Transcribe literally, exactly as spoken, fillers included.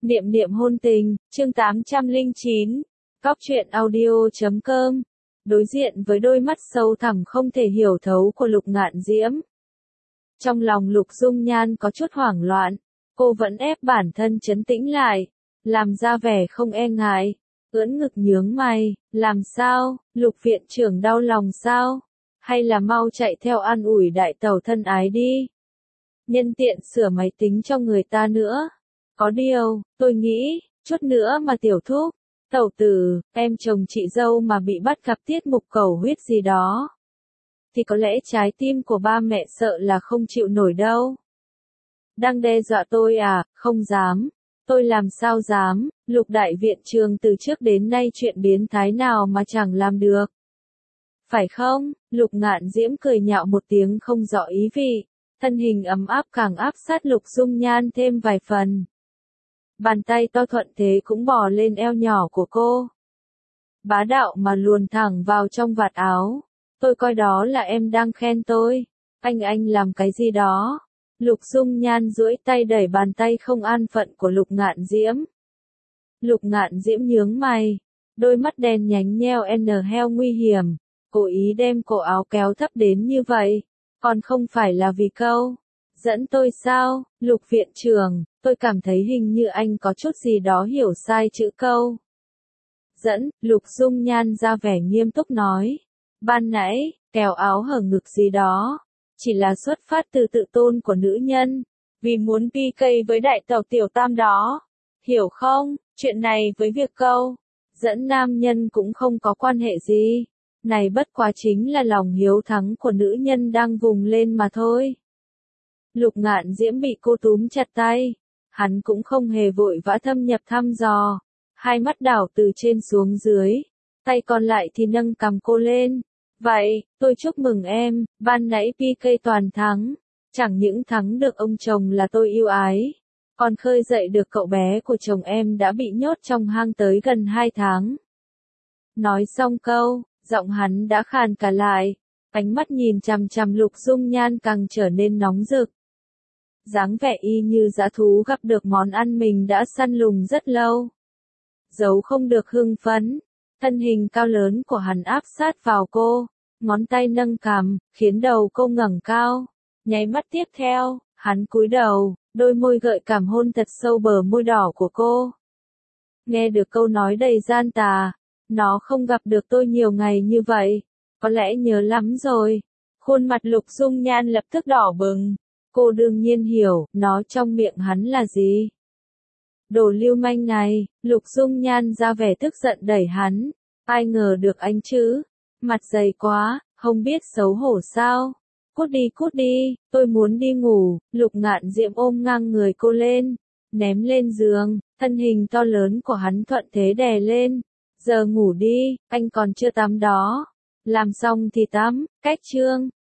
Niệm niệm hôn tình, chương tám trăm lẻ chín, Cóc truyện audio chấm com. Đối diện với đôi mắt sâu thẳm không thể hiểu thấu của Lục Ngạn Diễm. Trong lòng Lục Dung Nhan có chút hoảng loạn, cô vẫn ép bản thân trấn tĩnh lại, làm ra vẻ không e ngại, ưỡn ngực nhướng mày, làm sao, Lục viện trưởng đau lòng sao, hay là mau chạy theo an ủi đại tẩu thân ái đi. Nhân tiện sửa máy tính cho người ta nữa. Có điều, tôi nghĩ, chút nữa mà tiểu thúc, tẩu tử, em chồng chị dâu mà bị bắt gặp tiết mục cầu huyết gì đó, thì có lẽ trái tim của ba mẹ sợ là không chịu nổi đâu. Đang đe dọa tôi à, không dám, tôi làm sao dám, Lục đại viện trường từ trước đến nay chuyện biến thái nào mà chẳng làm được. Phải không, Lục Ngạn Diễm cười nhạo một tiếng không rõ ý vị, thân hình ấm áp càng áp sát Lục Dung Nhan thêm vài phần. Bàn tay to thuận thế cũng bò lên eo nhỏ của cô. Bá đạo mà luồn thẳng vào trong vạt áo. Tôi coi đó là em đang khen tôi. Anh anh làm cái gì đó. Lục Dung Nhan duỗi tay đẩy bàn tay không an phận của Lục Ngạn Diễm. Lục Ngạn Diễm nhướng mày. Đôi mắt đen nhánh nheo n heo nguy hiểm. Cố ý đem cổ áo kéo thấp đến như vậy. Còn không phải là vì câu dẫn tôi sao, Lục viện trưởng, tôi cảm thấy hình như anh có chút gì đó hiểu sai chữ câu dẫn, Lục Dung Nhan ra vẻ nghiêm túc nói. Ban nãy, kéo áo hở ngực gì đó, chỉ là xuất phát từ tự tôn của nữ nhân, vì muốn pi cây với đại tẩu tiểu tam đó. Hiểu không, chuyện này với việc câu dẫn nam nhân cũng không có quan hệ gì. Này bất quá chính là lòng hiếu thắng của nữ nhân đang vùng lên mà thôi. Lục Ngạn Diễm bị cô túm chặt tay. Hắn cũng không hề vội vã thâm nhập thăm dò. Hai mắt đảo từ trên xuống dưới. Tay còn lại thì nâng cầm cô lên. Vậy, tôi chúc mừng em, ban nãy pê ca toàn thắng. Chẳng những thắng được ông chồng là tôi yêu ái. Còn khơi dậy được cậu bé của chồng em đã bị nhốt trong hang tới gần hai tháng. Nói xong câu, giọng hắn đã khàn cả lại. Ánh mắt nhìn chằm chằm Lục Dung Nhan càng trở nên nóng rực. Dáng vẻ y như dã thú gặp được món ăn mình đã săn lùng rất lâu. Giấu không được hưng phấn, thân hình cao lớn của hắn áp sát vào cô, ngón tay nâng cằm, khiến đầu cô ngẩng cao. Nháy mắt tiếp theo, hắn cúi đầu, đôi môi gợi cảm hôn thật sâu bờ môi đỏ của cô. Nghe được câu nói đầy gian tà, nó không gặp được tôi nhiều ngày như vậy, có lẽ nhớ lắm rồi. Khuôn mặt Lục Dung Nhan lập tức đỏ bừng. Cô đương nhiên hiểu, nó trong miệng hắn là gì. Đồ lưu manh này, Lục Dung Nhan ra vẻ tức giận đẩy hắn. Ai ngờ được anh chứ, mặt dày quá, không biết xấu hổ sao. Cút đi cút đi, tôi muốn đi ngủ. Lục Ngạn Diễm ôm ngang người cô lên, ném lên giường, thân hình to lớn của hắn thuận thế đè lên. Giờ ngủ đi, anh còn chưa tắm đó. Làm xong thì tắm, cách chương.